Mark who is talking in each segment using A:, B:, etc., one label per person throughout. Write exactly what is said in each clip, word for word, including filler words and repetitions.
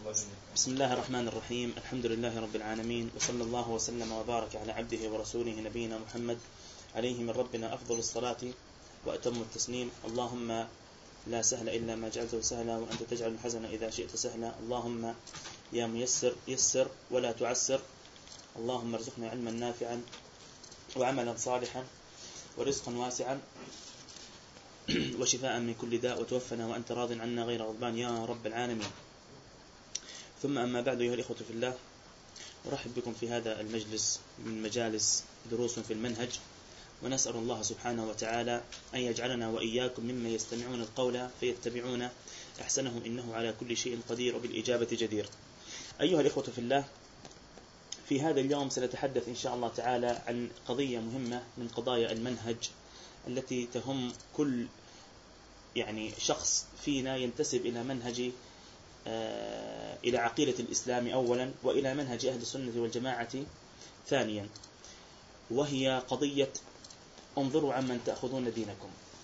A: بسم الله الرحمن الرحيم. الحمد لله رب العالمين، وصلى الله وسلم وبارك على عبده ورسوله نبينا محمد عليه من ربنا أفضل الصلاة وأتم التسليم. اللهم لا سهل إلا ما جعلته سهلا، وأنت تجعل الحزن إذا شئت سهلا. اللهم يا ميسر يسر ولا تعسر. اللهم ارزقنا علما نافعا وعملا صالحا ورزقا واسعا وشفاء من كل داء، وتوفنا وأنت راض عنا غير غضبان يا رب العالمين. ثم أما بعد، أيها الإخوة في الله، أرحب بكم في هذا المجلس من مجالس دروس في المنهج، ونسأل الله سبحانه وتعالى أن يجعلنا وإياكم ممن يستمعون القول فيتبعون أحسنه، إنه على كل شيء قدير وبالإجابة جدير. أيها الإخوة في الله، في هذا اليوم سنتحدث إن شاء الله تعالى عن قضية مهمة من قضايا المنهج التي تهم كل يعني شخص فينا ينتسب إلى منهج إلى عقيدة الإسلام أولا، وإلى منهج أهل السنة والجماعة ثانيا، وهي قضية انظروا عمن تأخذون دينكم،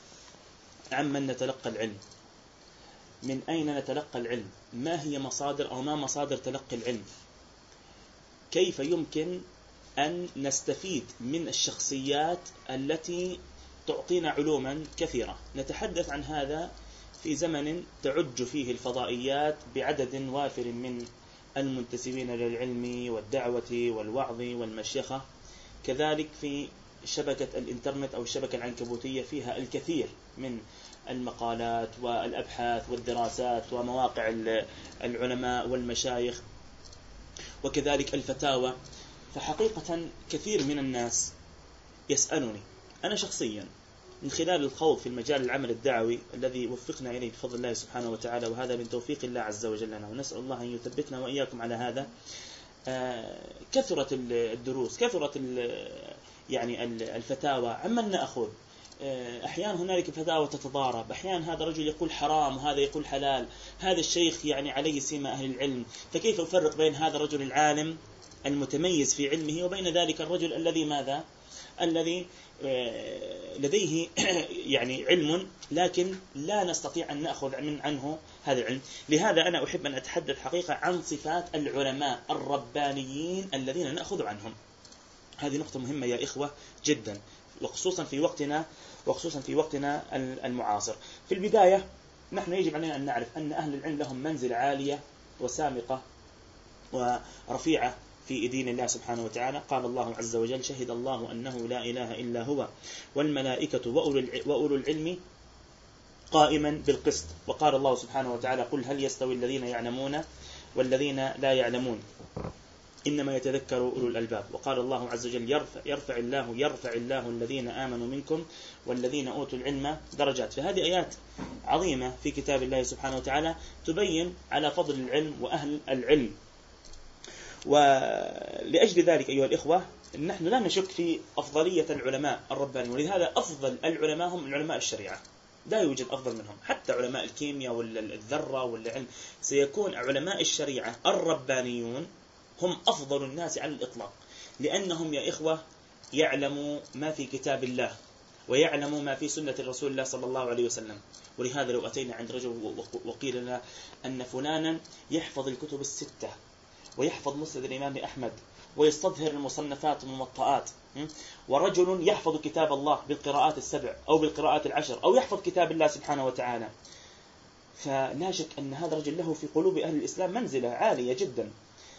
A: عمن نتلقى العلم، من أين نتلقى العلم، ما هي مصادر أو ما مصادر تلقي العلم، كيف يمكن أن نستفيد من الشخصيات التي تعطينا علوما كثيرة. نتحدث عن هذا في زمن تعج فيه الفضائيات بعدد وافر من المنتسبين للعلم والدعوة والوعظ والمشيخة، كذلك في شبكة الإنترنت أو الشبكة العنكبوتية فيها الكثير من المقالات والأبحاث والدراسات ومواقع العلماء والمشايخ، وكذلك الفتاوى. فحقيقة كثير من الناس يسألني أنا شخصيا من خلال الخوض في المجال العمل الدعوي الذي وفقنا إليه بفضل الله سبحانه وتعالى، وهذا من توفيق الله عز وجل لنا، ونسأل الله أن يثبتنا وإياكم على هذا. كثرت الدروس، كثرت يعني الفتاوى، عمن نأخذ. أحيانا هنالك فتاوى تتضارب، أحيانا هذا رجل يقول حرام وهذا يقول حلال، هذا الشيخ يعني عليه سمة أهل العلم، فكيف أفرق بين هذا الرجل العالم المتميز في علمه وبين ذلك الرجل الذي ماذا الذي لديه يعني علم لكن لا نستطيع أن نأخذ من عنه هذا العلم. لهذا أنا أحب أن أتحدث حقيقة عن صفات العلماء الربانيين الذين نأخذ عنهم. هذه نقطة مهمة يا إخوة جدا، وخصوصا في وقتنا وخصوصا في وقتنا المعاصر. في البداية نحن يجب علينا أن نعرف أن أهل العلم لهم منزلة عالية وسامقة ورفيعة في دين الله سبحانه وتعالى. قال الله عز وجل: شهد الله أنه لا إله إلا هو والملائكة وأولو العلم قائما بالقسط. وقال الله سبحانه وتعالى: قل هل يستوي الذين يعلمون والذين لا يعلمون إنما يتذكر أولو الألباب. وقال الله عز وجل: يرفع, يرفع الله يرفع الله الذين آمنوا منكم والذين أوتوا العلم درجات. فهذه آيات عظيمة في كتاب الله سبحانه وتعالى تبين على فضل العلم وأهل العلم. ولأجل ذلك أيها الإخوة، نحن لا نشك في أفضلية العلماء الربانيين، ولهذا أفضل العلماء هم علماء الشريعة، لا يوجد أفضل منهم. حتى علماء الكيمياء والذرة والعلم، سيكون علماء الشريعة الربانيون هم أفضل الناس على الإطلاق، لأنهم يا إخوة يعلموا ما في كتاب الله ويعلموا ما في سنة الرسول الله صلى الله عليه وسلم. ولهذا لو أتينا عند رجل وقيل لنا أن فلانا يحفظ الكتب الستة ويحفظ مسند الإمام أحمد ويستظهر المصنفات والموطئات، ورجل يحفظ كتاب الله بالقراءات السبع أو بالقراءات العشر أو يحفظ كتاب الله سبحانه وتعالى، فلا شك أن هذا الرجل له في قلوب أهل الإسلام منزلة عالية جدا.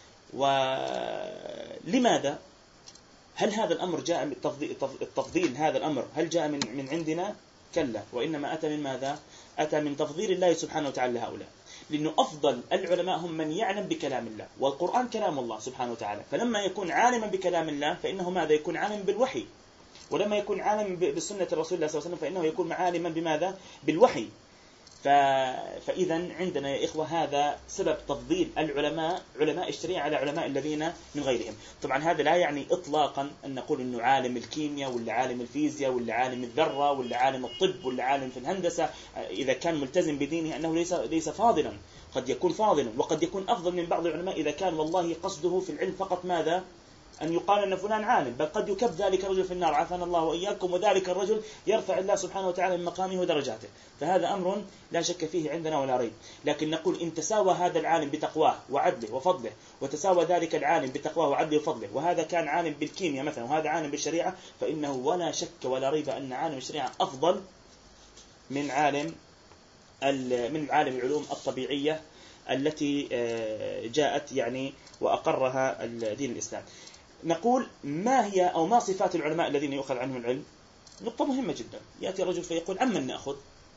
A: ولماذا؟ هل هذا الأمر جاء من التفضيل؟ هذا الأمر هل جاء من من عندنا؟ كلا، وإنما أتى من ماذا؟ أتى من تفضيل الله سبحانه وتعالى لهؤلاء، لأنه أفضل العلماء هم من يعلم بكلام الله، والقرآن كلام الله سبحانه وتعالى. فلما يكون عالما بكلام الله فإنه ماذا؟ يكون عالم بالوحي. ولما يكون عالم بسنة الرسول الله صلى الله عليه وسلم فإنه يكون عالما بماذا؟ بالوحي. فإذا عندنا يا إخوة هذا سبب تفضيل العلماء علماء الشريعة على علماء الذين من غيرهم. طبعا هذا لا يعني إطلاقا أن نقول أنه عالم الكيمياء ولا عالم الفيزياء ولا عالم الذرة ولا عالم الطب ولا عالم في الهندسة إذا كان ملتزم بدينه أنه ليس ليس فاضلا. قد يكون فاضلا، وقد يكون أفضل من بعض العلماء إذا كان والله قصده في العلم فقط ماذا؟ أن يقال أن فلان عالم، بل قد يكب ذلك الرجل في النار عافانا الله وإياكم، وذلك الرجل يرفع الله سبحانه وتعالى من مقامه ودرجاته. فهذا أمر لا شك فيه عندنا ولا ريب. لكن نقول إن تساوى هذا العالم بتقواه وعدله وفضله، وتساوى ذلك العالم بتقواه وعدله وفضله، وهذا كان عالم بالكيمياء مثلا وهذا عالم بالشريعة، فإنه ولا شك ولا ريب أن عالم الشريعة أفضل من عالم من عالم العلوم الطبيعية التي جاءت يعني وأقرها دين الإسلام. نقول ما هي أو ما صفات العلماء الذين يؤخذ عنهم العلم؟ نقطة مهمة جدا. يأتي رجل فيقول عمن نأخذ؟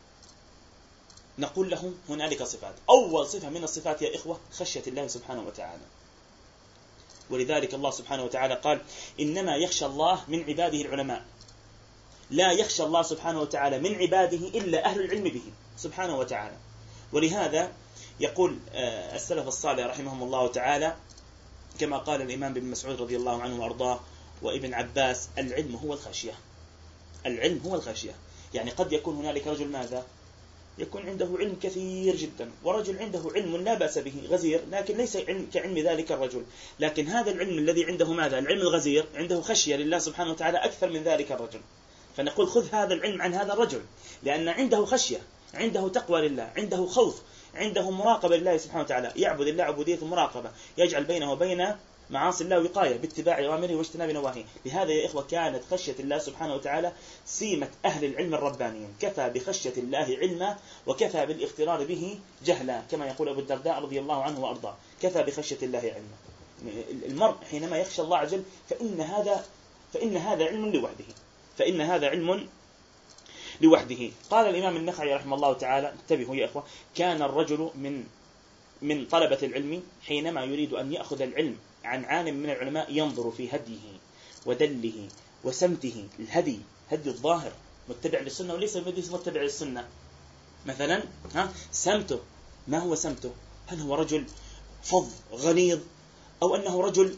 A: نقول له هنالك صفات. أول صفة من الصفات يا إخوة خشية الله سبحانه وتعالى. ولذلك الله سبحانه وتعالى قال إنما يخشى الله من عباده العلماء. لا يخشى الله سبحانه وتعالى من عباده إلا أهل العلم به سبحانه وتعالى. ولهذا يقول السلف الصالح رحمهم الله تعالى كما قال الإمام ابن مسعود رضي الله عنه وأرضاه وابن عباس: العلم هو الخشية. العلم هو الخشية. يعني قد يكون هنالك رجل ماذا؟ يكون عنده علم كثير جدا، ورجل عنده علم لا بأس به غزير، لكن ليس علم كعلم ذلك الرجل. لكن هذا العلم الذي عنده ماذا؟ العلم الغزير عنده خشية لله سبحانه وتعالى أكثر من ذلك الرجل. فنقول خذ هذا العلم عن هذا الرجل، لأن عنده خشية، عنده تقوى لله، عنده خوف، عنده مراقبة لله سبحانه وتعالى، يعبد الله عبودية المراقبة، يجعل بينه وبين معاصي الله وقاية باتباع أوامره واجتناب نواهيه. لهذا يا إخوة كانت خشية الله سبحانه وتعالى سيمة أهل العلم الربانيين. كفى بخشية الله علما وكفى بالاغترار به جهلا، كما يقول أبو الدرداء رضي الله عنه وأرضاه: كفى بخشية الله علما. المرء حينما يخشى الله عز وجل فإن هذا فإن هذا علم لوحده، فإن هذا علم لوحده. قال الإمام النخعي رحمه الله تعالى: انتبهوا يا إخوة، كان الرجل من من طلبة العلم حينما يريد أن يأخذ العلم عن عالم من العلماء ينظر في هديه ودله وسمته. الهدي هدي الظاهر متبع للسنة وليس متبع للسنة. مثلا ها سمته، ما هو سمته؟ هل هو رجل فظ غليظ، أو أنه رجل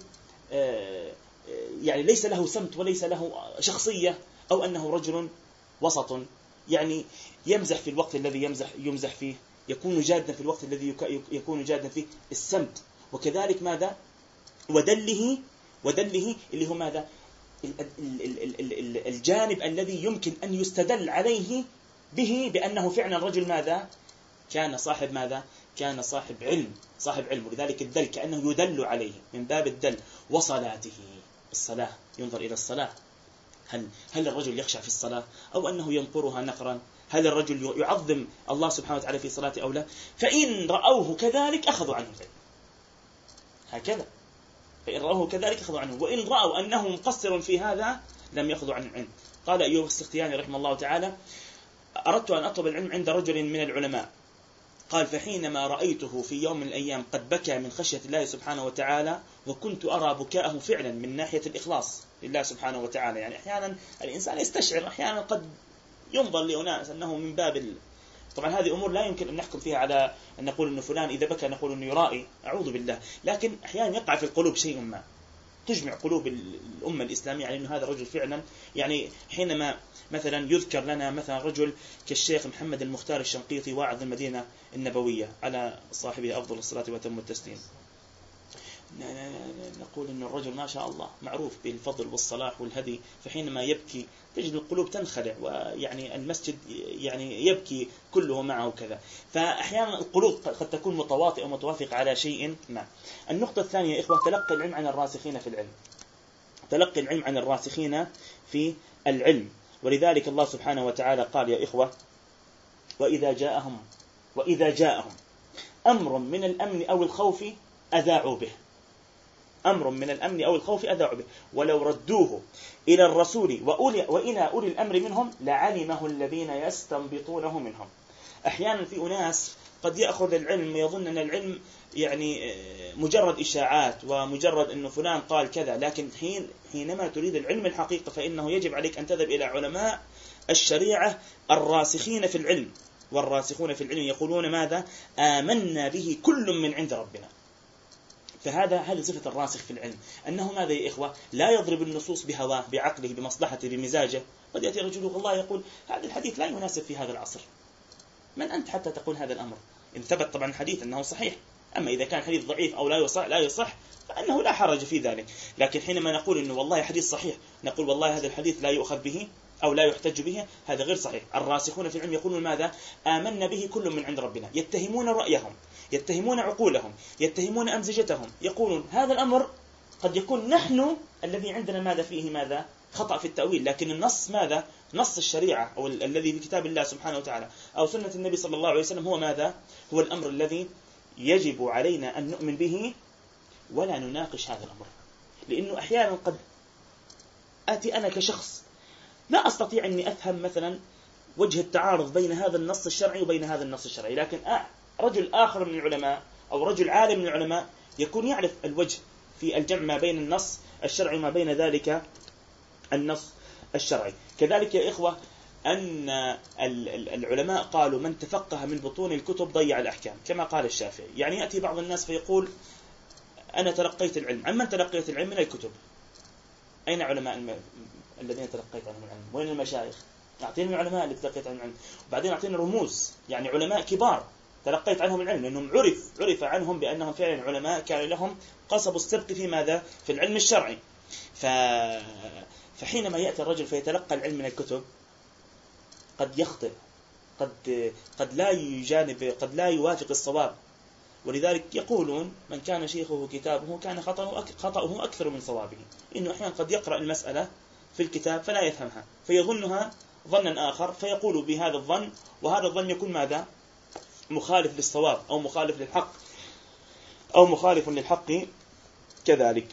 A: يعني ليس له سمت وليس له شخصية، أو أنه رجل وسط يعني يمزح في الوقت الذي يمزح يمزح فيه، يكون جادا في الوقت الذي يكون جادا فيه. السمت. وكذلك ماذا؟ ودله ودله اللي هو ماذا؟ الجانب الذي يمكن أن يستدل عليه به بأنه فعلا رجل ماذا؟ كان صاحب ماذا؟ كان صاحب علم، صاحب علم. ولذلك الدل كأنه يدل عليه من باب الدل. وصلاته، الصلاة، ينظر إلى الصلاة، هل هل الرجل يخشع في الصلاة أو أنه ينقرها نقرا؟ هل الرجل يعظم الله سبحانه وتعالى في صلاته أو لا؟ فإن رأوه كذلك أخذوا عنه العلم. هكذا، فإن رأوه كذلك أخذوا عنه، وإن رأوا أنه مقصر في هذا لم يأخذوا عنه العلم. قال أيوب السختياني رحمه الله تعالى: أردت أن أطلب العلم عند رجل من العلماء، قال: فحينما رأيته في يوم من الأيام قد بكى من خشية الله سبحانه وتعالى، وكنت أرى بكاءه فعلا من ناحية الإخلاص لله سبحانه وتعالى. يعني أحيانا الإنسان يستشعر، أحيانا قد ينظر لأناس أنه من باب ال... طبعا هذه أمور لا يمكن أن نحكم فيها على أن نقول أن فلان إذا بكى نقول أنه يرائي، أعوذ بالله. لكن أحيانا يقع في القلوب شيء ما تجمع قلوب الأمة الإسلامية على أنه هذا الرجل فعلا. يعني حينما مثلا يذكر لنا مثلا رجل كالشيخ محمد المختار الشنقيطي واعظ المدينة النبوية على صاحبه أفضل الصلاة وأتم التسليم، نقول أن الرجل ما شاء الله معروف بالفضل والصلاح والهدي، فحينما يبكي تجد القلوب تنخلع، ويعني المسجد يعني يبكي كله معه كذا. فأحيانا القلوب قد تكون متواطئة ومتوافقة على شيء ما. النقطة الثانية يا إخوة: تلقي العلم عن الراسخين في العلم. تلقي العلم عن الراسخين في العلم. ولذلك الله سبحانه وتعالى قال يا إخوة: وإذا جاءهم وإذا جاءهم أمر من الأمن أو الخوف أذاعوا به. أمر من الأمن أو الخوف أذاعوا به ولو ردوه إلى الرسول وإلى أولي الأمر منهم لعلمه الذين يستنبطونه منهم. أحيانا في أناس قد يأخذ العلم يظن أن العلم يعني مجرد إشاعات ومجرد أنه فلان قال كذا، لكن حين حينما تريد العلم الحقيقة فإنه يجب عليك أن تذهب إلى علماء الشريعة الراسخين في العلم. والراسخون في العلم يقولون ماذا؟ آمنا به كل من عند ربنا. فهذا هذه صفة الراسخ في العلم، أنه ماذا يا إخوة؟ لا يضرب النصوص بهواه بعقله بمصلحته بمزاجه. قد يأتي رجل والله يقول هذا الحديث لا يناسب في هذا العصر. من أنت حتى تقول هذا الأمر؟ إن ثبت طبعا الحديث أنه صحيح، أما إذا كان حديث ضعيف أو لا يصح لا يصح فإنه لا حرج في ذلك. لكن حينما نقول إنه والله حديث صحيح نقول والله هذا الحديث لا يؤخذ به أو لا يحتج به، هذا غير صحيح. الراسخون في العلم يقولون ماذا؟ آمنا به كل من عند ربنا، يتهمون رأيهم، يتهمون عقولهم، يتهمون أمزجتهم، يقولون هذا الأمر قد يكون نحن الذي عندنا ماذا فيه ماذا خطأ في التأويل، لكن النص ماذا؟ نص الشريعة أو الذي في كتاب الله سبحانه وتعالى أو سنة النبي صلى الله عليه وسلم هو ماذا؟ هو الأمر الذي يجب علينا أن نؤمن به ولا نناقش هذا الأمر. لأنه أحيانا قد أتي أنا كشخص لا أستطيع أني أفهم مثلا وجه التعارض بين هذا النص الشرعي وبين هذا النص الشرعي، لكن رجل آخر من العلماء أو رجل عالم من العلماء يكون يعرف الوجه في الجمع ما بين النص الشرعي وما بين ذلك النص الشرعي. كذلك يا إخوة أن العلماء قالوا من تفقه من بطون الكتب ضيع الأحكام، كما قال الشافعي. يعني يأتي بعض الناس فيقول أنا تلقيت العلم. عمن تلقيت العلم؟ من الكتب. أين علماء الم... الذين تلقيت عنهم العلم؟ وين المشايخ؟ أعطيني العلماء اللي تلقيت عنهم العلم، وبعدين أعطيني رموز، يعني علماء كبار تلقيت عنهم العلم، لأنهم عرف عرف عنهم بأنهم فعلا علماء كان لهم قصب السبق في ماذا؟ في العلم الشرعي. ف... فحينما يأتي الرجل فيتلقى العلم من الكتب قد يخطئ، قد قد لا يجانب، قد لا يوافق الصواب. ولذلك يقولون من كان شيخه كتابه كان خطأه خطأه أكثر من صوابه. إنه أحيانا قد يقرأ المسألة في الكتاب فلا يفهمها فيظنها ظنا آخر فيقول بهذا الظن، وهذا الظن يكون ماذا؟ مخالف للصواب أو مخالف للحق أو مخالف للحق كذلك.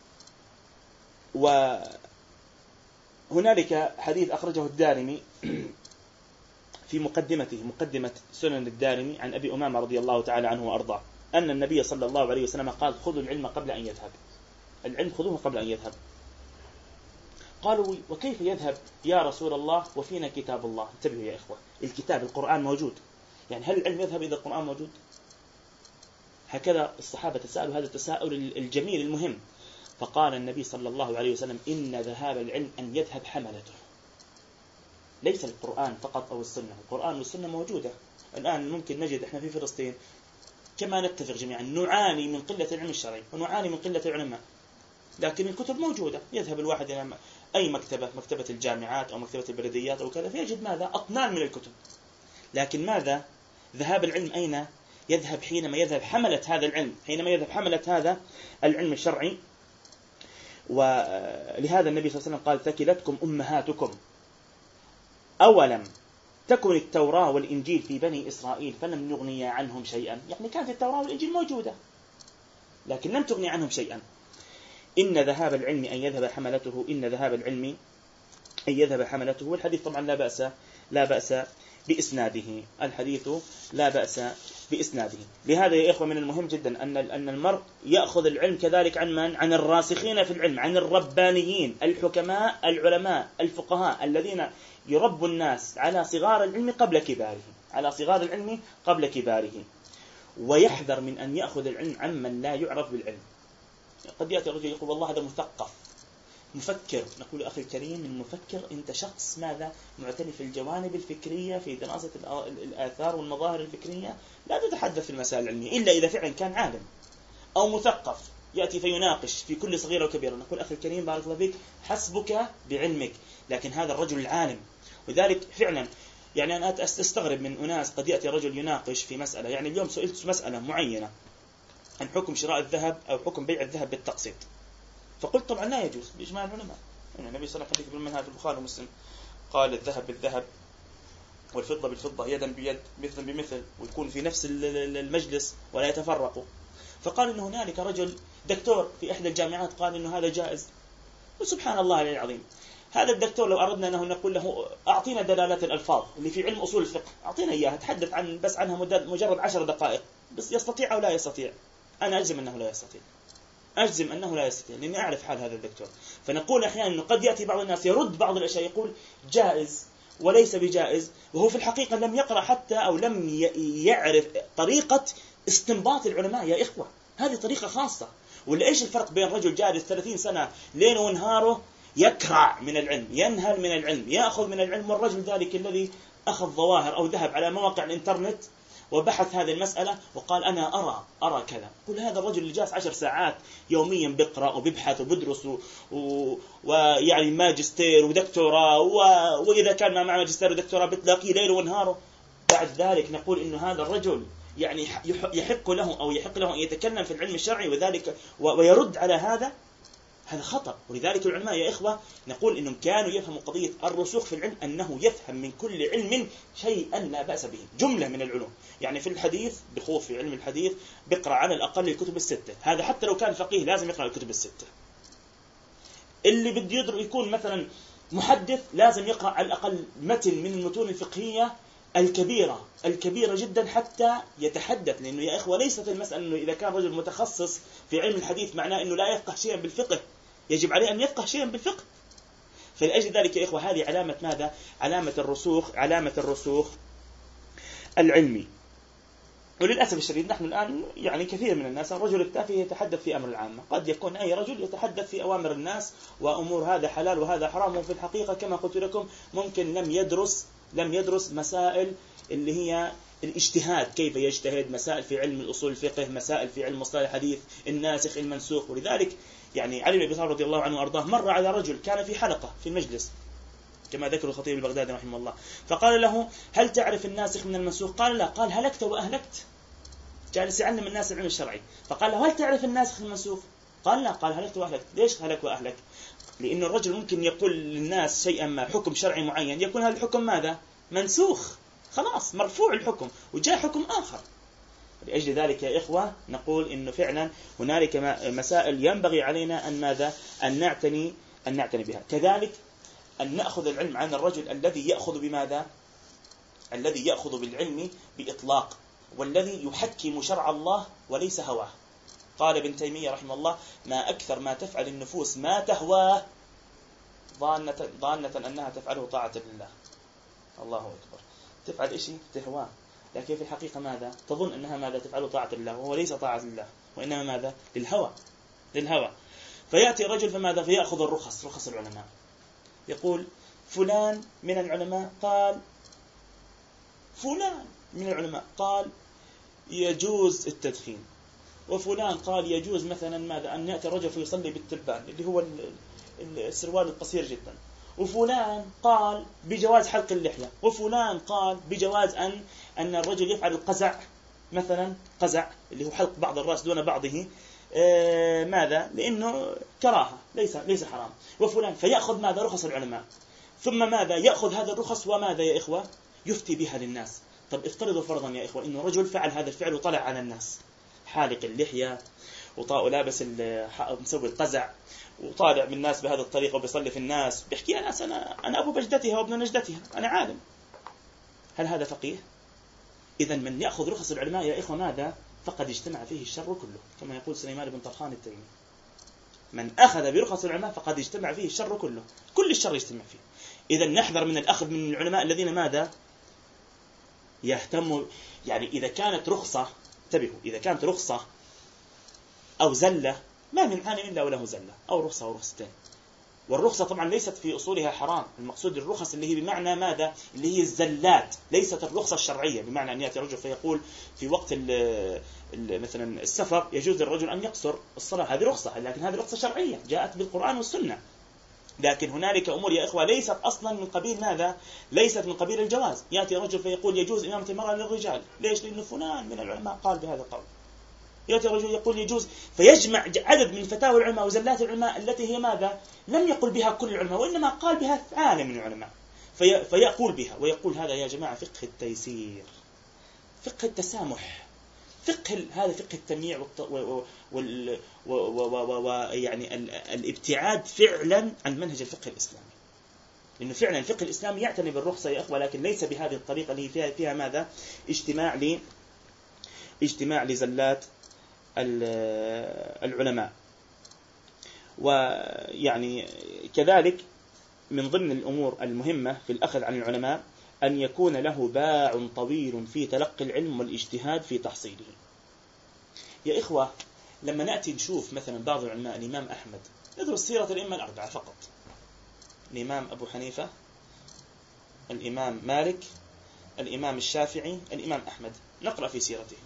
A: وهنالك حديث أخرجه الدارمي في مقدمته، مقدمة سنن الدارمي، عن أبي أمامة رضي الله تعالى عنه وأرضاه أن النبي صلى الله عليه وسلم قال خذوا العلم قبل أن يذهب. العلم خذوه قبل أن يذهب. قالوا وكيف يذهب يا رسول الله وفينا كتاب الله؟ انتبهوا يا إخوة، الكتاب القرآن موجود، يعني هل العلم يذهب إذا القرآن موجود؟ هكذا الصحابة تسألوا هذا التساؤل الجميل المهم. فقال النبي صلى الله عليه وسلم إن ذهاب العلم أن يذهب حملته. ليس القرآن فقط أو السنة، القرآن والسنة موجودة. الآن ممكن نجد إحنا في فلسطين كما نتفق جميعا نعاني من قلة العلم الشرعي ونعاني من قلة العلماء، لكن الكتب موجودة. يذهب الواحد إلى أي مكتبة، مكتبة الجامعات أو مكتبة البلديات أو كذا، فيجد ماذا؟ أطنان من الكتب. لكن ماذا؟ ذهاب العلم أين يذهب؟ حينما يذهب حملة هذا العلم، حينما يذهب حملة هذا العلم الشرعي. ولهذا النبي صلى الله عليه وسلم قال ثكلتكم أمهاتكم أولم تكن التوراة والإنجيل في بني إسرائيل فلم يغني عنهم شيئا. يعني كانت التوراة والإنجيل موجودة لكن لم تغني عنهم شيئا. إن ذهاب العلم أن يذهب حملته، إن ذهاب العلم أن يذهب حملته. والحديث طبعا لا بأس لا بأس بإسناده، الحديث لا بأس بإسناده. لهذا يا إخوة من المهم جدا أن أن المرء يأخذ العلم كذلك عن من؟ عن الراسخين في العلم، عن الربانيين الحكماء العلماء الفقهاء الذين يربوا الناس على صغار العلم قبل كباره، على صغار العلم قبل كباره. ويحذر من أن يأخذ العلم عمن لا يعرف بالعلم. قد يأتي الرجل يقول والله هذا مثقف مفكر، نقول أخي الكريم المفكر أنت شخص ماذا؟ معتني في الجوانب الفكرية، في دراسة الآثار والمظاهر الفكرية، لا تتحدث في المسائل العلمية إلا إذا فعلا كان عالم أو مثقف يأتي فيناقش في كل صغيرة وكبيرة. نقول أخي الكريم بارك الله فيك حسبك بعلمك، لكن هذا الرجل العالم. وذلك فعلا يعني أنا أستغرب من أناس قد يأتي رجل يناقش في مسألة. يعني اليوم سئلت مسألة معينة عن حكم شراء الذهب أو حكم بيع الذهب بالتقسيط، فقلت طبعا لا يجوز بإجماع العلماء. يعني النبي صلى الله عليه وسلم بالمنهج في البخاري ومسلم قال الذهب بالذهب والفضة بالفضة يدا بيد مثل بمثل، ويكون في نفس المجلس ولا يتفرقوا. فقال إن هنالك رجل دكتور في إحدى الجامعات قال إنه هذا جائز. وسبحان الله العظيم، هذا الدكتور لو أردنا أنه نقول له أعطينا دلالات الألفاظ اللي في علم أصول الفقه، أعطينا إياها، تحدث عن بس عنها مجرد عشر دقائق، بس يستطيع أو لا يستطيع؟ أنا أجزم أنه لا يستطيع، أجزم أنه لا يستطيع، لأني أعرف حال هذا الدكتور. فنقول أحيانا أنه قد يأتي بعض الناس يرد بعض الأشياء يقول جائز وليس بجائز، وهو في الحقيقة لم يقرأ حتى أو لم يعرف طريقة استنباط العلماء. يا إخوة هذه طريقة خاصة. ولا إيش الفرق بين رجل جالس ثلاثين سنة ليل ونهاره يكرع من العلم، ينهل من العلم، يأخذ من العلم، والرجل ذلك الذي أخذ ظواهر أو ذهب على مواقع الإنترنت وبحث هذه المسألة وقال أنا أرى أرى كذا. قل هذا الرجل اللي جالس عشر ساعات يوميا بيقرأ وبيبحث وبدرس ويعني ماجستير ودكتوراه، وإذا كان ما مع ماجستير ودكتوراه بتلاقيه ليل ونهاره، بعد ذلك نقول إنه هذا الرجل يعني يحق له أو يحق له أن يتكلم في العلم الشرعي وذلك ويرد على هذا، هذا خطأ. ولذلك العلماء يا إخوة نقول إنهم كانوا يفهموا قضية الرسوخ في العلم أنه يفهم من كل علم شيئا لا بأس به، جملة من العلوم. يعني في الحديث بخوف في علم الحديث بقرأ على الأقل الكتب الستة، هذا حتى لو كان فقيه لازم يقرأ الكتب الستة. اللي بده يدرس يكون مثلا محدث لازم يقرأ على الأقل متن من المتون الفقهية الكبيرة الكبيرة جدا حتى يتحدث. لأنه يا إخوة ليست المسألة أنه إذا كان رجل متخصص في علم الحديث معناه أنه لا يفقه شيئا بالفقه، يجب عليه أن يفقه شيئا بالفقه. فلأجل ذلك يا إخوة هذه علامة ماذا؟ علامة الرسوخ، علامة الرسوخ العلمي. وللأسف الشديد نحن الآن يعني كثير من الناس الرجل التافه يتحدث في أمر العامة، قد يكون أي رجل يتحدث في أوامر الناس وأمور هذا حلال وهذا حرام، وفي الحقيقة كما قلت لكم ممكن لم يدرس لم يدرس مسائل اللي هي الاجتهاد، كيف يجتهد، مسائل في علم الأصول الفقه، مسائل في علم مصطلح الحديث، الناسخ المنسوخ. ولذلك يعني علي بن أبي طالب رضي الله عنه وأرضاه مر على رجل كان في حلقة في المجلس كما ذكر الخطيب البغدادي رحمه الله، فقال له هل تعرف الناسخ من المنسوخ؟ قال لا. قال هلكت وأهلكت. جالس يعلم الناس العلم الشرعي، فقال له هل تعرف الناسخ من المنسوخ؟ قال لا. قال هلكت وأهلكت. ليش هلك وأهلك؟ لأن الرجل ممكن يقول للناس شيئا ما، حكم شرعي معين، يكون هذا الحكم ماذا؟ منسوخ، خلاص مرفوع الحكم وجاء حكم آخر. لأجل ذلك يا إخوة نقول إنه فعلا هنالك مسائل ينبغي علينا أن ماذا؟ أن نعتني أن نعتني بها. كذلك أن نأخذ العلم عن الرجل الذي يأخذ بماذا؟ الذي يأخذ بالعلم بإطلاق، والذي يحكم شرع الله وليس هواه. قال ابن تيمية رحمه الله ما أكثر ما تفعل النفوس ما تهواه ظانة, ظانة أنها تفعله طاعة لله. الله أكبر. تفعل إشي تهواه، لكن في الحقيقة ماذا؟ تظن أنها ماذا؟ تفعله طاعة لله، وهو ليس طاعة لله، وإنما ماذا؟ للهوى للهوى. فيأتي الرجل فماذا؟ فيأخذ الرخص، رخص العلماء، يقول فلان من العلماء قال فلان من العلماء قال يجوز التدخين، وفلان قال يجوز مثلا ماذا؟ أن يأتي الرجل فيصلي بالتبان اللي هو السروال القصير جدا، وفلان قال بجواز حلق اللحية، وفلان قال بجواز أن أن الرجل يفعل القزع مثلا، قزع اللي هو حلق بعض الرأس دون بعضه، آه ماذا؟ لأنه كراهة، ليس ليس حرام. وفلان فيأخذ ماذا؟ رخص العلماء، ثم ماذا؟ يأخذ هذا الرخص وماذا يا إخوة؟ يفتي بها للناس. طب افترضوا فرضا يا إخوة إنه رجل فعل هذا الفعل وطلع على الناس حالق اللحية وطاء لابس مسوي القزع وطالع من الناس بهذه الطريقة وبيصلي في الناس، بيحكي أنا أنا أنا أبو بجدتها وابن نجدتها، أنا عالم. هل هذا فقيه؟ إذا من يأخذ رخص العلماء يا إخوة ماذا؟ فقد اجتمع فيه الشر كله، كما يقول سليمان بن طرخان التيمي، من أخذ برخص العلماء فقد اجتمع فيه الشر كله، كل الشر يجتمع فيه. إذا نحذر من الأخذ من العلماء الذين ماذا؟ يهتموا. يعني إذا كانت رخصة، انتبهوا، إذا كانت رخصة أو زلة ما من عالم إلا وله زلة، أو رخصة أو رخصتين. والرخصة طبعا ليست في أصولها حرام، المقصود الرخص اللي هي بمعنى ماذا؟ اللي هي الزلات، ليست الرخصة الشرعية، بمعنى أن يأتي رجل فيقول في وقت ال ال مثلا السفر يجوز للرجل أن يقصر الصلاة، هذه رخصة، لكن هذه رخصة شرعية جاءت بالقرآن والسنة. لكن هنالك أمور يا إخوة ليست أصلا من قبيل ماذا؟ ليست من قبيل الجواز. يأتي رجل فيقول يجوز إمامة المرأة للرجال، ليش؟ لأنه فلان من العلماء قال بهذا القول. يأتي رجل يقول يجوز، فيجمع عدد من فتاوى العلماء وزلات العلماء التي هي ماذا؟ لم يقل بها كل العلماء، وإنما قال بها عالم من العلماء، في فيقول بها ويقول هذا يا جماعة فقه التيسير، فقه التسامح، فقه هذا فقه التمييع وال ويعني الابتعاد فعلا عن منهج الفقه الإسلامي. لأنه فعلا الفقه الإسلامي يعتني بالرخصة يا أخوة، لكن ليس بهذه الطريقة اللي فيها فيها ماذا؟ اجتماع ل اجتماع لزلات العلماء. ويعني كذلك من ضمن الأمور المهمة في الأخذ عن العلماء أن يكون له باع طويل في تلقي العلم والاجتهاد في تحصيله. يا إخوة لما نأتي نشوف مثلا بعض العلماء، الإمام أحمد، ندرس سيرة الأئمة الأربعة فقط، الإمام أبو حنيفة، الإمام مالك، الإمام الشافعي، الإمام أحمد، نقرأ في سيرتهم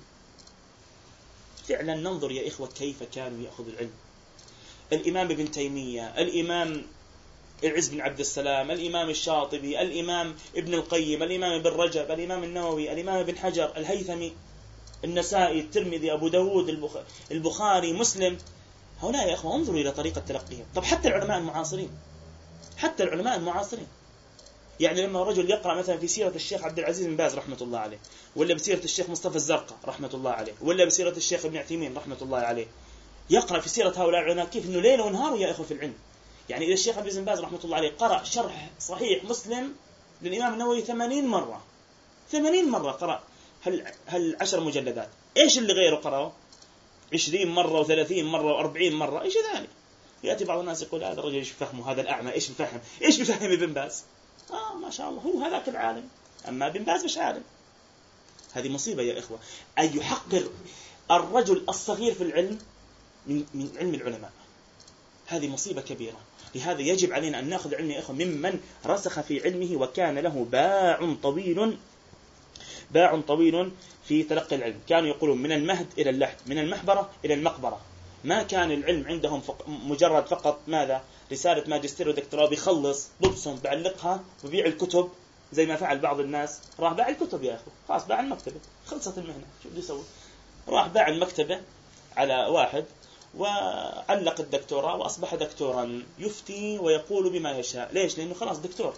A: فعلا، ننظر يا إخوة كيف كانوا يأخذوا العلم. الإمام ابن تيمية، الإمام العز بن عبد السلام، الإمام الشاطبي، الإمام ابن القيم، الإمام ابن رجب، الإمام النووي، الإمام ابن حجر، الهيثمي، النسائي، الترمذي، أبو داود، البخاري، مسلم، هؤلاء يا أخوة انظروا إلى طريقة تلقيهم. طب حتى العلماء المعاصرين، حتى العلماء المعاصرين، يعني لما رجل يقرأ مثلا في سيرة الشيخ عبد العزيز بن باز رحمة الله عليه، ولا بسيرة الشيخ مصطفى الزرقاء رحمة الله عليه، ولا بسيرة الشيخ ابن عثيمين رحمة الله عليه، يقرأ في سيرة هؤلاء العلماء كيف إنه ليل ونهار يا إخوة في العلم. يعني إذا الشيخ عبد العزيز بن باز رحمة الله عليه قرأ شرح صحيح مسلم للإمام النووي ثمانين مرة، ثمانين مرة قرأ هل هل عشر مجلدات، إيش اللي غيره قرأه عشرين مرة وثلاثين مرة وأربعين مرة، إيش ذلك؟ يأتي بعض الناس يقول هذا الرجل إيش فهمه، هذا الأعمى إيش بفهم، إيش بفهم ابن باز؟ آه ما شاء الله، هو هذاك العالم، أما ابن باز مش عالم. هذه مصيبة يا إخوة، أن يحقر الرجل الصغير في العلم من, من علم العلماء، هذه مصيبة كبيرة. لهذا يجب علينا أن نأخذ علم يا إخوة ممن رسخ في علمه وكان له باع طويل باع طويل في تلقي العلم. كانوا يقولون من المهد إلى اللحد، من المحبرة إلى المقبرة. ما كان العلم عندهم فق... مجرد فقط ماذا؟ رسالة ماجستير ودكتوراه، بيخلص ببصم بعلقها وبيع الكتب زي ما فعل بعض الناس. راح باع الكتب يا أخو، خلاص باع المكتبة، خلصت المهنة، شو بده يسوي؟ راح باع المكتبة على واحد وعلق الدكتوراه وأصبح دكتورا يفتي ويقول بما يشاء. ليش؟ لأنه خلاص دكتور.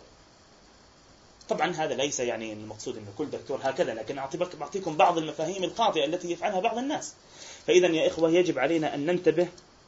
A: طبعا هذا ليس يعني المقصود أن كل دكتور هكذا، لكن أعطيكم بعض المفاهيم الخاطئة التي يفعلها بعض الناس. فإذا يا إخوة يجب علينا أن ننتبه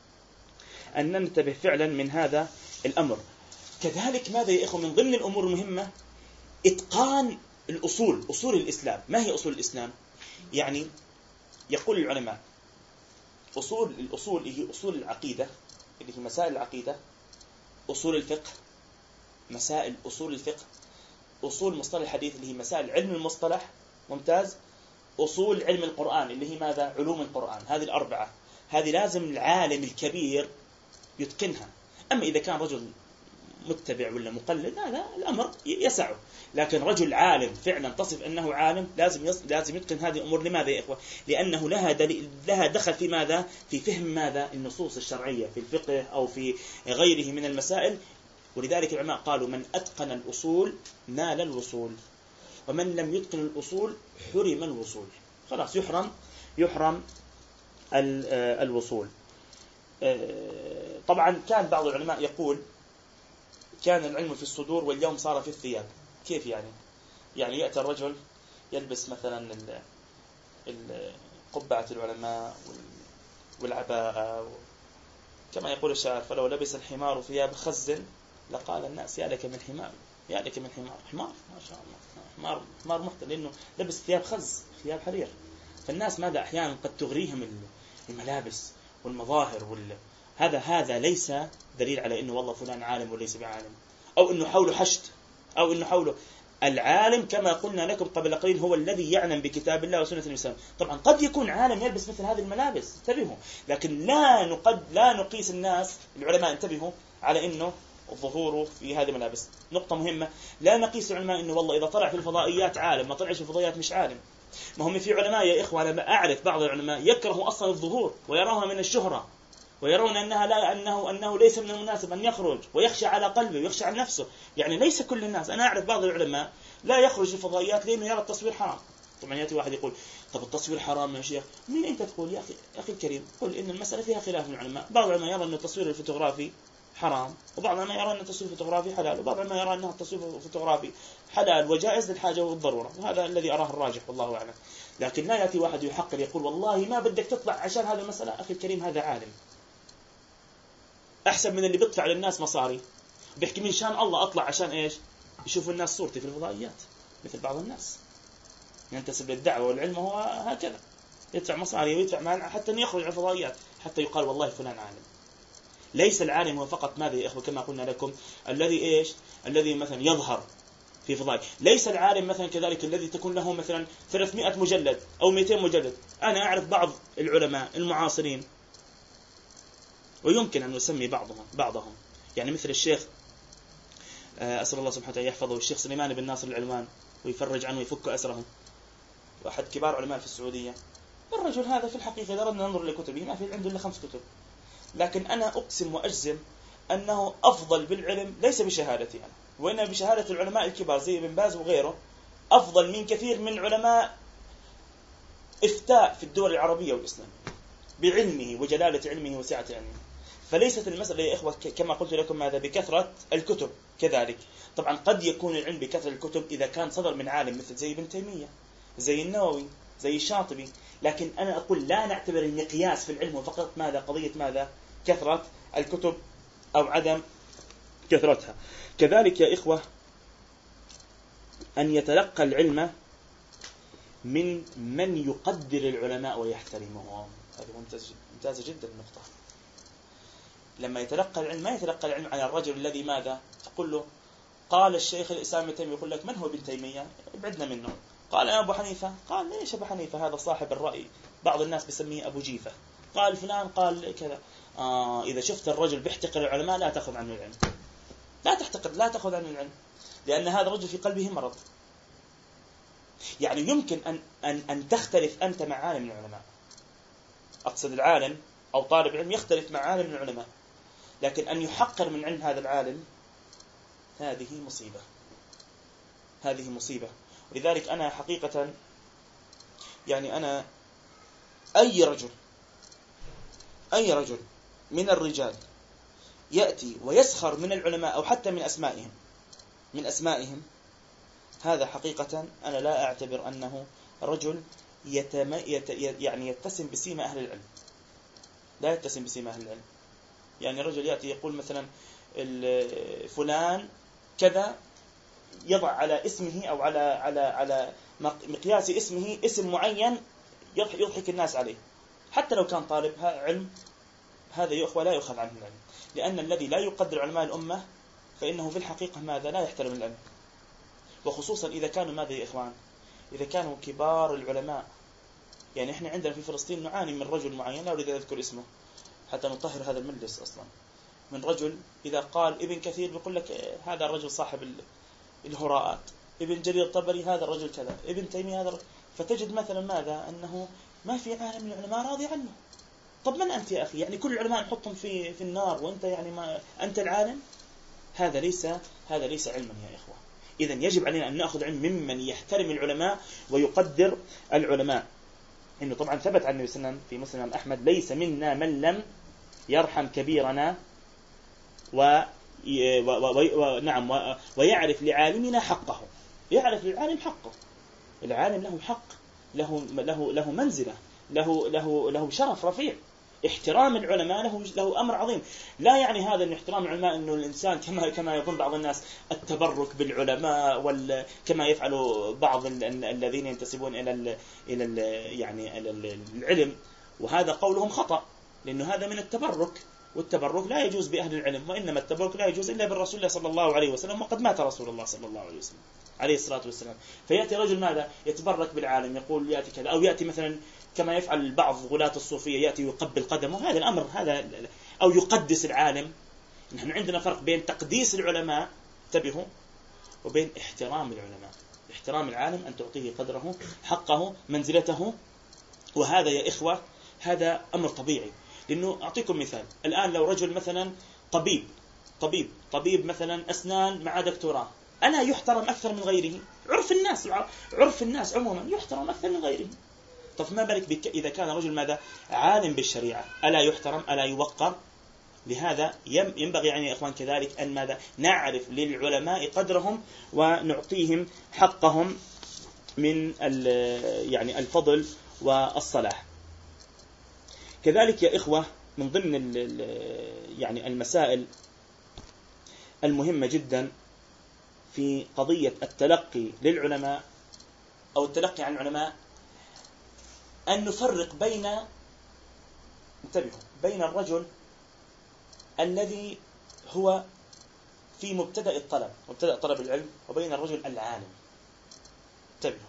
A: أن ننتبه فعلا من هذا الأمر. كذلك ماذا يا إخوة من ضمن الأمور المهمة؟ إتقان الأصول، أصول الإسلام. ما هي أصول الإسلام؟ يعني يقول العلماء أصول الأصول هي أصول العقيدة اللي هي مسائل العقيدة، أصول الفقه مسائل أصول الفقه، أصول مصطلح الحديث اللي هي مسائل علم المصطلح، ممتاز، أصول علم القرآن اللي هي ماذا؟ علوم القرآن. هذه الأربعة، هذه لازم العالم الكبير يتقنها. أما إذا كان رجل متبع ولا مقلد هذا الأمر يسعه، لكن رجل عالم فعلا تصف أنه عالم لازم يص... لازم يتقن هذه الأمور. لماذا يا إخوة؟ لأنه لها دل... لها دخل في ماذا؟ في فهم ماذا؟ النصوص الشرعية في الفقه أو في غيره من المسائل. ولذلك العلماء قالوا من أتقن الأصول نال الوصول، ومن لم يتقن الأصول حرم الوصول، خلاص يحرم يحرم الوصول. طبعا كان بعض العلماء يقول كان العلم في الصدور واليوم صار في الثياب. كيف يعني؟ يعني يأتي الرجل يلبس مثلا قبعة العلماء والعباءة، كما يقول الشاعر فلو لبس الحمار ثياب خز لقال الناس يا لك من حمار، يا لك من حمار. حمار ما شاء الله، حمار حمار محتل، لأنه لبس ثياب خز، ثياب حرير. فالناس ماذا أحيانا قد تغريهم الملابس والمظاهر وال... هذا هذا ليس دليل على إنه والله فلان عالم وليس بعالم، أو إنه حوله حشد، أو إنه حوله العالم. كما قلنا لكم قبل قليل هو الذي يعلم بكتاب الله وسنة الإسلام. طبعا قد يكون عالم يلبس مثل هذه الملابس، انتبهوا، لكن لا نقد لا نقيس الناس العلماء انتبهوا على إنه ظهوره في هذه الملابس. نقطة مهمة، لا نقيس العلماء إنه والله إذا طلع في الفضائيات عالم، ما طلعش في الفضائيات مش عالم. ما هم في علماء يا إخوة، أنا أعرف بعض العلماء يكرهوا أصلا الظهور ويروها من الشهرة، ويرون أنها لا أنه أنه ليس من المناسب أن يخرج، ويخشى على قلبه ويخشى على نفسه. يعني ليس كل الناس، أنا أعرف بعض العلماء لا يخرج في الفضائيات لأنه يرى التصوير حرام. طبعا يأتي واحد يقول طب التصوير حرام يا شيخ، مين أنت تقول يا أخي أخي الكريم؟ قل إن المسألة فيها خلاف من العلماء. بعض العلماء يرى أن التصوير الفوتوغرافي حرام، وبعض العلماء يرى أن التصوير الفوتوغرافي حلال، وبعض العلماء يرى أن التصوير الفوتوغرافي حلال وجائز للحاجة والضرورة، وهذا الذي أراه الراجح والله أعلم. لكن لا يأتي واحد يحقر يقول والله ما بدك تطلع عشان هذه المسألة. أخي الكريم هذا عالم أحسن من اللي بيدفع للناس مصاري بيحكي من شان الله أطلع عشان إيش؟ يشوفوا الناس صورتي في الفضائيات مثل بعض الناس ينتسب للدعوة والعلم. هو هكذا يدفع مصاري ويدفع مال حتى أن يخرج على الفضائيات حتى يقال والله فلان عالم. ليس العالم هو فقط ماذا يا إخوة كما قلنا لكم الذي إيش؟ الذي مثلا يظهر في فضائل. ليس العالم مثلا كذلك الذي تكون له مثلا ثلاثمائة مجلد أو مئتين مجلد. أنا أعرف بعض العلماء المعاصرين ويمكن أن نسمي بعضهم بعضهم يعني مثل الشيخ أسأل الله سبحانه وتعالى يحفظه، الشيخ سليمان بن ناصر العلوان ويفرج عنه ويفك أسره. واحد كبار علماء في السعودية، الرجل هذا في الحقيقة إذا أردنا ننظر لكتبه ما في عنده إلا خمس كتب، لكن أنا أقسم وأجزم أنه أفضل بالعلم ليس بشهادتي أنا، وإنما بشهادة العلماء الكبار زي ابن باز وغيره، أفضل من كثير من علماء إفتاء في الدول العربية والإسلام بعلمه وجلالة علمه وسعة علمه. فليست المسألة يا إخوة كما قلت لكم هذا بكثرة الكتب كذلك. طبعا قد يكون العلم بكثرة الكتب إذا كان صدر من عالم مثل زي ابن تيمية، زي النووي، زي الشاطبي، لكن أنا أقول لا نعتبر المقياس في العلم فقط ماذا قضية ماذا كثرة الكتب أو عدم كثرتها. كذلك يا إخوة أن يتلقى العلم من من يقدر العلماء ويحترمهم. هذه ممتازة جدا النقطة. لما يتلقى العلم ما يتلقى العلم عن الرجل الذي ماذا تقول له قال الشيخ الإسلام ابن تيمية، يقول لك من هو ابن تيمية؟ ابعدنا منه. قال أبو حنيفة، قال ليش أبو حنيفة؟ هذا صاحب الرأي، بعض الناس بيسميه أبو جيفة. قال فلان قال كذا. آه إذا شفت الرجل بيحتقر العلماء لا تأخذ عنه العلم، لا تحتقر، لا تأخذ عنه العلم، لأن هذا الرجل في قلبه مرض. يعني يمكن أن, أن, أن تختلف أنت مع عالم من العلماء، أقصد العالم أو طالب علم يختلف مع عالم من العلماء، لكن أن يحقر من علم هذا العالم هذه مصيبة، هذه مصيبة. ولذلك أنا حقيقة يعني أنا أي رجل أي رجل من الرجال يأتي ويسخر من العلماء أو حتى من أسمائهم من أسمائهم هذا حقيقة أنا لا أعتبر أنه رجل يتم يت يعني يتسم بسيمة أهل العلم، لا يتسم بسيمة أهل العلم. يعني رجل يأتي يقول مثلا فلان كذا، يضع على اسمه أو على على على مقياس اسمه اسم معين يضحك الناس عليه، حتى لو كان طالب علم، هذا يا أخوة لا يؤخذ عنه العلم، لأن الذي لا يقدر علماء الأمة فإنه في الحقيقة ماذا لا يحترم العلم، وخصوصا إذا كانوا ماذا يا إخوان، إذا كانوا كبار العلماء. يعني إحنا عندنا في فلسطين نعاني من رجل معين لا أريد أن أذكر اسمه حتى نطهر هذا المجلس أصلا، من رجل إذا قال ابن كثير بيقول لك هذا الرجل صاحب الهراءات، ابن جرير الطبري هذا الرجل كذا، ابن تيمية هذا الرجل. فتجد مثلا ماذا أنه ما في عالم من العلماء راضي عنه. طب من أنت يا أخي؟ يعني كل العلماء نحطهم في في النار وأنت يعني ما أنت العالم؟ هذا ليس هذا ليس علما يا إخوة. إذن يجب علينا أن نأخذ علم ممن يحترم العلماء ويقدر العلماء. إنه طبعا ثبت عن النبي صلى الله عليه وسلم في مسلم أحمد ليس منا من لم يرحم كبيرنا و ونعم ويعرف لعالمنا حقه. يعرف للعالم حقه، العالم له حق، له له له منزلة، له له له شرف رفيع. احترام العلماء له له أمر عظيم. لا يعني هذا أن احترام العلماء أنه الإنسان كما كما يظن بعض الناس التبرك بالعلماء، وال كما يفعل بعض الذين ينتسبون إلى ال إلى ال يعني إلى العلم، وهذا قولهم خطأ، لأنه هذا من التبرك، والتبرك لا يجوز بأهل العلم، وإنما التبرك لا يجوز إلا بالرسول الله صلى الله عليه وسلم، وقد مات رسول الله صلى الله عليه وسلم عليه الصلاة والسلام. فيأتي رجل ماذا يتبرك بالعالم، يقول يأتي كذا، أو يأتي مثلا كما يفعل بعض غلاة الصوفية يأتي يقبل قدمه، هذا الأمر هذا، أو يقدس العالم. نحن عندنا فرق بين تقديس العلماء انتبهوا وبين احترام العلماء. احترام العالم أن تعطيه قدره، حقه، منزلته، وهذا يا إخوة هذا أمر طبيعي. لأنه أعطيكم مثال، الآن لو رجل مثلا طبيب طبيب طبيب مثلا أسنان مع دكتوراه، ألا يحترم أكثر من غيره؟ عرف الناس عرف الناس عموما يحترم أكثر من غيره. طب ما بالك بك إذا كان رجل ماذا عالم بالشريعة، ألا يحترم، ألا يوقر؟ لهذا ينبغي يعني يا إخوان كذلك أن ماذا نعرف للعلماء قدرهم ونعطيهم حقهم من يعني الفضل والصلاح. كذلك يا إخوة من ضمن يعني المسائل المهمة جدا في قضية التلقي للعلماء أو التلقي عن العلماء أن نفرق بين انتبهوا بين الرجل الذي هو في مبتدأ الطلب مبتدأ طلب العلم، وبين الرجل العالم. انتبهوا،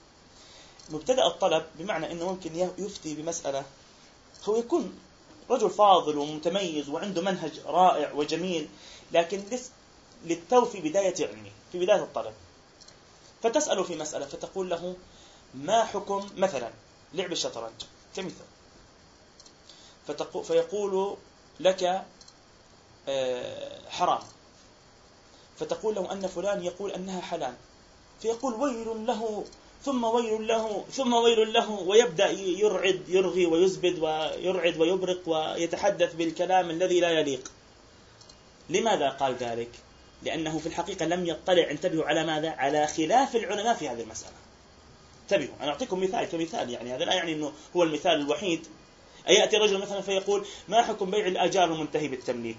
A: مبتدأ الطلب بمعنى أنه ممكن يفتي بمسألة، هو يكون رجل فاضل ومتميز وعنده منهج رائع وجميل، لكن للتو في بداية علمه، في بداية الطلب، فتسأله في مسألة فتقول له ما حكم مثلا لعب الشطرنج كمثال، فيقول لك حرام، فتقول له أن فلان يقول أنها حلال، فيقول ويل له ثم ويل له ثم ويل له، ويبدأ يرعد يرغي ويزبد ويرعد ويبرق ويتحدث بالكلام الذي لا يليق. لماذا قال ذلك؟ لأنه في الحقيقة لم يطلع، انتبهوا، على ماذا؟ على خلاف العلماء في هذه المسألة. انتبهوا، أنا أعطيكم مثال كمثال، يعني هذا لا يعني أنه هو المثال الوحيد. أيأتي رجل مثلا فيقول ما حكم بيع الآجار المنتهي بالتمليك،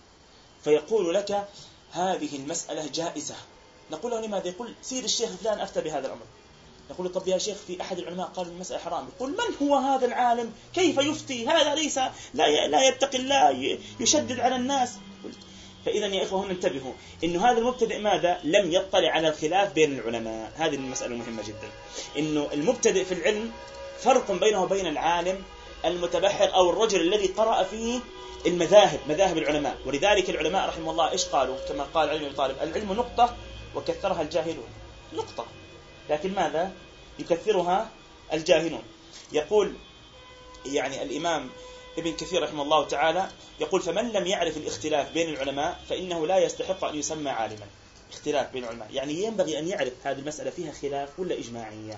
A: فيقول لك هذه المسألة جائزة. نقول له لماذا؟ يقول سيد الشيخ فلان أفتى بهذا الأمر. نقول له طب يا شيخ في أحد العلماء قال المسألة حرام. يقول من هو هذا العالم؟ كيف يفتي؟ هذا ليس لا لا يتقي الله، يشدد على الناس. فإذا يا إخوة هنا انتبهوا إنه هذا المبتدئ ماذا؟ لم يطلع على الخلاف بين العلماء. هذه المسألة مهمة جدا، إنه المبتدئ في العلم فرق بينه وبين العالم المتبحر أو الرجل الذي قرأ فيه المذاهب، مذاهب العلماء. ولذلك العلماء رحمه الله إيش قالوا؟ كما قال علي بن طالب العلم نقطة وكثرها الجاهلون. نقطة، لكن ماذا؟ يكثرها الجاهلون. يقول يعني الإمام ابن كثير رحمه الله تعالى يقول فمن لم يعرف الاختلاف بين العلماء فإنه لا يستحق أن يسمى عالما. اختلاف بين العلماء يعني ينبغي أن يعرف هذه المسألة فيها خلاف ولا إجماعية.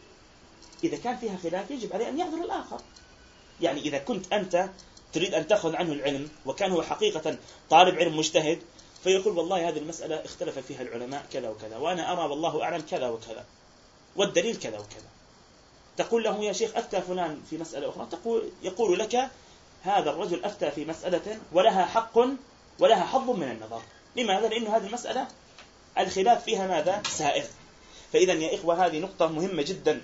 A: إذا كان فيها خلاف يجب عليه أن يعذر الآخر. يعني إذا كنت أنت تريد أن تأخذ عنه العلم وكان هو حقيقة طالب علم مجتهد، فيقول والله هذه المسألة اختلف فيها العلماء كذا وكذا، وأنا أرى والله أعلم كذا وكذا، والدليل كذا وكذا. تقول له يا شيخ أفتى فلان في مسألة أخرى، تقول يقول لك هذا الرجل أفتى في مسألة ولها حق ولها حظ من النظر. لماذا؟ لأنه هذه المسألة الخلاف فيها ماذا؟ سائغ. فإذا يا إخوة هذه نقطة مهمة جدا.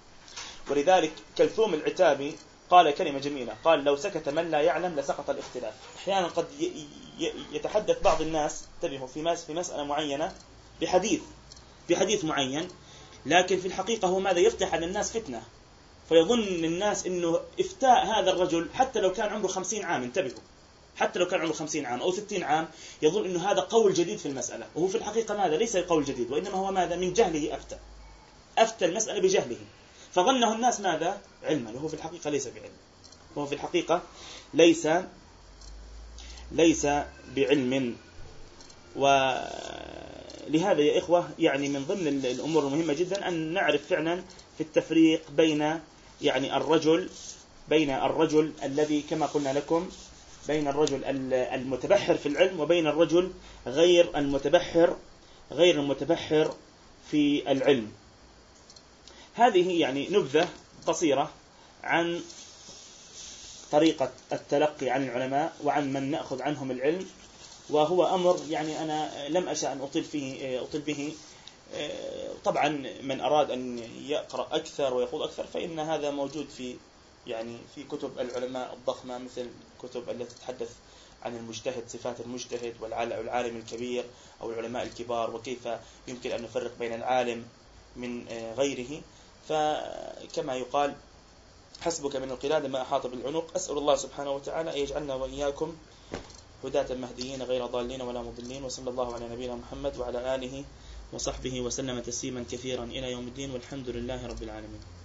A: ولذلك كلثوم العتابي قال كلمة جميلة، قال لو سكت من لا يعلم لسقط الاختلاف. أحيانا قد يتحدث بعض الناس، انتبهوا، في في مسألة معينة بحديث بحديث معين، لكن في الحقيقة هو ماذا؟ يفتح على الناس فتنة، فيظن الناس إنه إفتاء هذا الرجل حتى لو كان عمره خمسين عام، انتبهوا، حتى لو كان عمره خمسين عام أو ستين عام، يظن إنه هذا قول جديد في المسألة، وهو في الحقيقة ماذا؟ ليس قول جديد، وإنما هو ماذا؟ من جهله أفتى أفتى المسألة بجهله، فظنه الناس ماذا؟ علما، وهو في الحقيقة ليس بعلم، وهو في الحقيقة ليس ليس بعلم. ولهذا يا إخوة يعني من ضمن الأمور المهمة جدا أن نعرف فعلا في التفريق بين يعني الرجل بين الرجل الذي كما قلنا لكم بين الرجل المتبحر في العلم وبين الرجل غير المتبحر غير المتبحر في العلم. هذه يعني نبذة قصيرة عن طريقة التلقي عن العلماء وعن من نأخذ عنهم العلم، وهو أمر يعني أنا لم أشأ أن أطيل فيه أطيل به. طبعا من أراد أن يقرأ أكثر ويخوض أكثر فإن هذا موجود في يعني في كتب العلماء الضخمة، مثل الكتب التي تتحدث عن المجتهد، صفات المجتهد والعالم الكبير أو العلماء الكبار، وكيف يمكن أن نفرق بين العالم من غيره. فكما يقال حسبك من القلادة ما أحاط بالعنق. أسأل الله سبحانه وتعالى أن يجعلنا وإياكم هداة مهديين غير ضالين ولا مضلين، وصلى الله على نبينا محمد وعلى آله وصحبه وسلم تسليما كثيرا إلى يوم الدين، والحمد لله رب العالمين.